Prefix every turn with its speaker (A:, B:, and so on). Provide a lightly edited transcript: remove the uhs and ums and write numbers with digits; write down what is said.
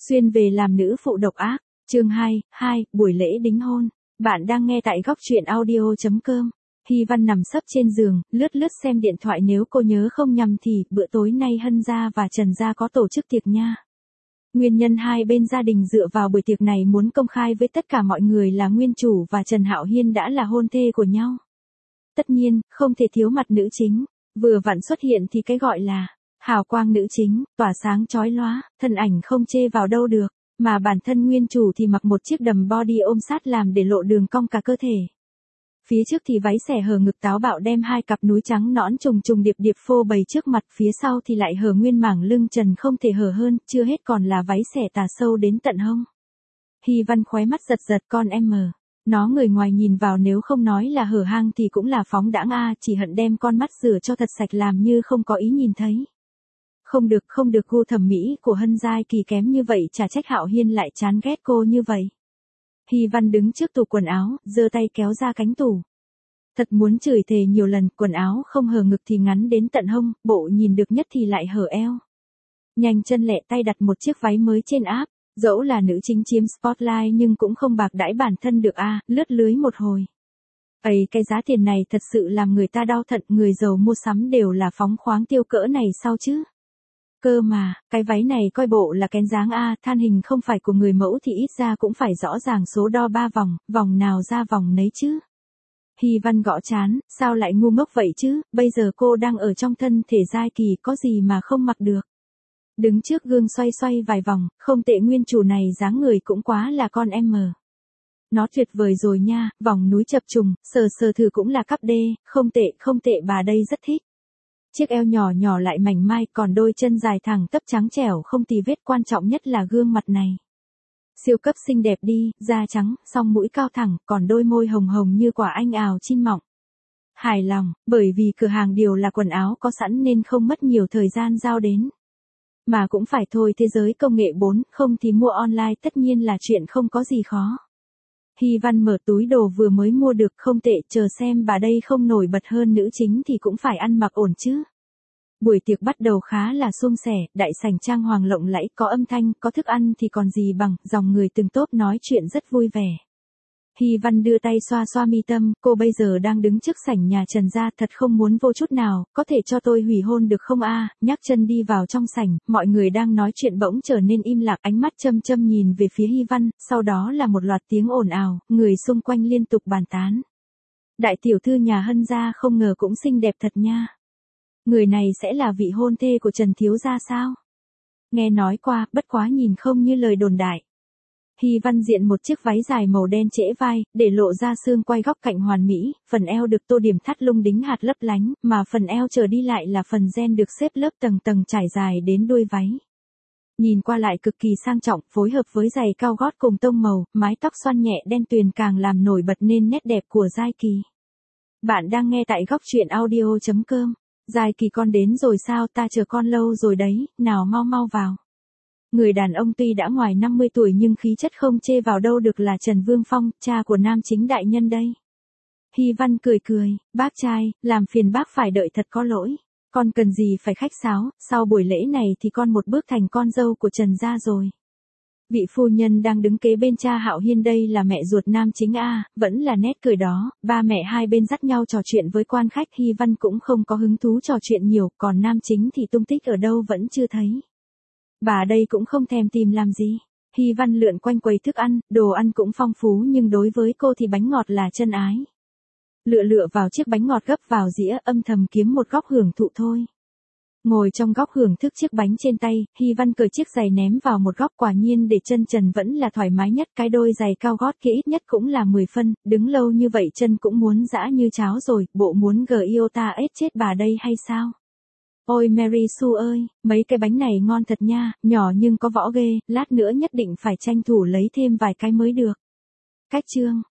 A: Xuyên về làm nữ phụ độc ác, chương 2, buổi lễ đính hôn. Bạn đang nghe tại góc truyện audio.com. Hy Văn nằm sấp trên giường, lướt xem điện thoại, nếu cô nhớ không nhầm thì bữa tối nay Hân gia và Trần gia có tổ chức tiệc nha. Nguyên nhân hai bên gia đình dựa vào buổi tiệc này muốn công khai với tất cả mọi người là Nguyên Chủ và Trần Hạo Hiên đã là hôn thê của nhau. Tất nhiên, không thể thiếu mặt nữ chính, vừa vặn xuất hiện thì cái gọi là hào quang nữ chính, tỏa sáng chói lóa, thân ảnh không chê vào đâu được, mà bản thân Nguyên Chủ thì mặc một chiếc đầm body ôm sát làm để lộ đường cong cả cơ thể. Phía trước thì váy xẻ hở ngực táo bạo đem hai cặp núi trắng nõn trùng điệp phô bày trước mặt, phía sau thì lại hở nguyên mảng lưng trần không thể hở hơn, chưa hết còn là váy xẻ tà sâu đến tận hông. Hy Văn khóe mắt giật con em. Nó người ngoài nhìn vào nếu không nói là hở hang thì cũng là phóng đãng a, chỉ hận đem con mắt rửa cho thật sạch làm như không có ý nhìn thấy. Không được, gu thẩm mỹ của Hân Giai Kỳ kém như vậy, chả trách Hạo Hiên lại chán ghét cô như vậy. Hy Văn đứng trước tủ quần áo, giơ tay kéo ra cánh tủ. Thật muốn chửi thề nhiều lần, quần áo không hở ngực thì ngắn đến tận hông, bộ nhìn được nhất thì lại hở eo. Nhanh chân lẹ tay đặt một chiếc váy mới trên app, dẫu là nữ chính chiếm spotlight nhưng cũng không bạc đãi bản thân được a, lướt lưới một hồi. Cái giá tiền này thật sự làm người ta đau thận, người giàu mua sắm đều là phóng khoáng tiêu cỡ này sao chứ? Cơ mà, cái váy này coi bộ là kén dáng a, than hình không phải của người mẫu thì ít ra cũng phải rõ ràng số đo 3 vòng, vòng nào ra vòng nấy chứ. Hy Văn gõ chán, sao lại ngu ngốc vậy chứ, bây giờ cô đang ở trong thân thể Giai Kỳ, có gì mà không mặc được. Đứng trước gương xoay vài vòng, không tệ, Nguyên Chủ này dáng người cũng quá là con em. Nó tuyệt vời rồi nha, vòng núi chập trùng, sờ thử cũng là cấp D, không tệ, bà đây rất thích. Chiếc eo nhỏ lại mảnh mai, còn đôi chân dài thẳng tắp trắng trẻo không tì vết, quan trọng nhất là gương mặt này. Siêu cấp xinh đẹp đi, da trắng, song mũi cao thẳng, còn đôi môi hồng như quả anh đào chín mọng. Hài lòng, bởi vì cửa hàng điều là quần áo có sẵn nên không mất nhiều thời gian giao đến. Mà cũng phải thôi, thế giới công nghệ 4, không thì mua online tất nhiên là chuyện không có gì khó. Hy Văn mở túi đồ vừa mới mua được, không tệ, chờ xem bà đây không nổi bật hơn nữ chính thì cũng phải ăn mặc ổn chứ. Buổi tiệc bắt đầu khá là suôn sẻ, đại sảnh trang hoàng lộng lẫy, có âm thanh, có thức ăn thì còn gì bằng, dòng người từng tốp nói chuyện rất vui vẻ. Hy Văn đưa tay xoa mi tâm, cô bây giờ đang đứng trước sảnh nhà Trần gia, thật không muốn vô chút nào, có thể cho tôi hủy hôn được không a? Nhắc chân đi vào trong sảnh, mọi người đang nói chuyện bỗng trở nên im lặng, ánh mắt châm nhìn về phía Hy Văn, sau đó là một loạt tiếng ồn ào, người xung quanh liên tục bàn tán. Đại tiểu thư nhà Hân gia không ngờ cũng xinh đẹp thật nha. Người này sẽ là vị hôn thê của Trần thiếu gia sao? Nghe nói qua, bất quá nhìn không như lời đồn đại. Hy Văn diện một chiếc váy dài màu đen trễ vai, để lộ ra xương quai góc cạnh hoàn mỹ, phần eo được tô điểm thắt lung đính hạt lấp lánh, mà phần eo trở đi lại là phần ren được xếp lớp tầng trải dài đến đuôi váy. Nhìn qua lại cực kỳ sang trọng, phối hợp với giày cao gót cùng tông màu, mái tóc xoăn nhẹ đen tuyền càng làm nổi bật nên nét đẹp của Giai Kỳ. Bạn đang nghe tại góc truyện audio.com. Giai Kỳ, con đến rồi sao, ta chờ con lâu rồi đấy, nào mau vào. Người đàn ông tuy đã ngoài 50 tuổi nhưng khí chất không chê vào đâu được là Trần Vương Phong, cha của nam chính đại nhân đây. Hy Văn cười, bác trai, làm phiền bác phải đợi thật có lỗi. Con cần gì phải khách sáo, sau buổi lễ này thì con một bước thành con dâu của Trần gia rồi. Vị phu nhân đang đứng kế bên cha Hạo Hiên đây là mẹ ruột nam chính a, vẫn là nét cười đó, ba mẹ hai bên dắt nhau trò chuyện với quan khách. Hy Văn cũng không có hứng thú trò chuyện nhiều, còn nam chính thì tung tích ở đâu vẫn chưa thấy. Bà đây cũng không thèm tìm làm gì. Hy Văn lượn quanh quầy thức ăn, đồ ăn cũng phong phú nhưng đối với cô thì bánh ngọt là chân ái. Lựa vào chiếc bánh ngọt gấp vào dĩa, âm thầm kiếm một góc hưởng thụ thôi. Ngồi trong góc hưởng thức chiếc bánh trên tay, Hy Văn cởi chiếc giày ném vào một góc, quả nhiên để chân trần vẫn là thoải mái nhất, cái đôi giày cao gót kia ít nhất cũng là 10 phân, đứng lâu như vậy chân cũng muốn giã như cháo rồi, bộ muốn Giota ết chết bà đây hay sao? Ôi Mary Sue ơi, mấy cái bánh này ngon thật nha, nhỏ nhưng có võ ghê, lát nữa nhất định phải tranh thủ lấy thêm vài cái mới được. Cách chương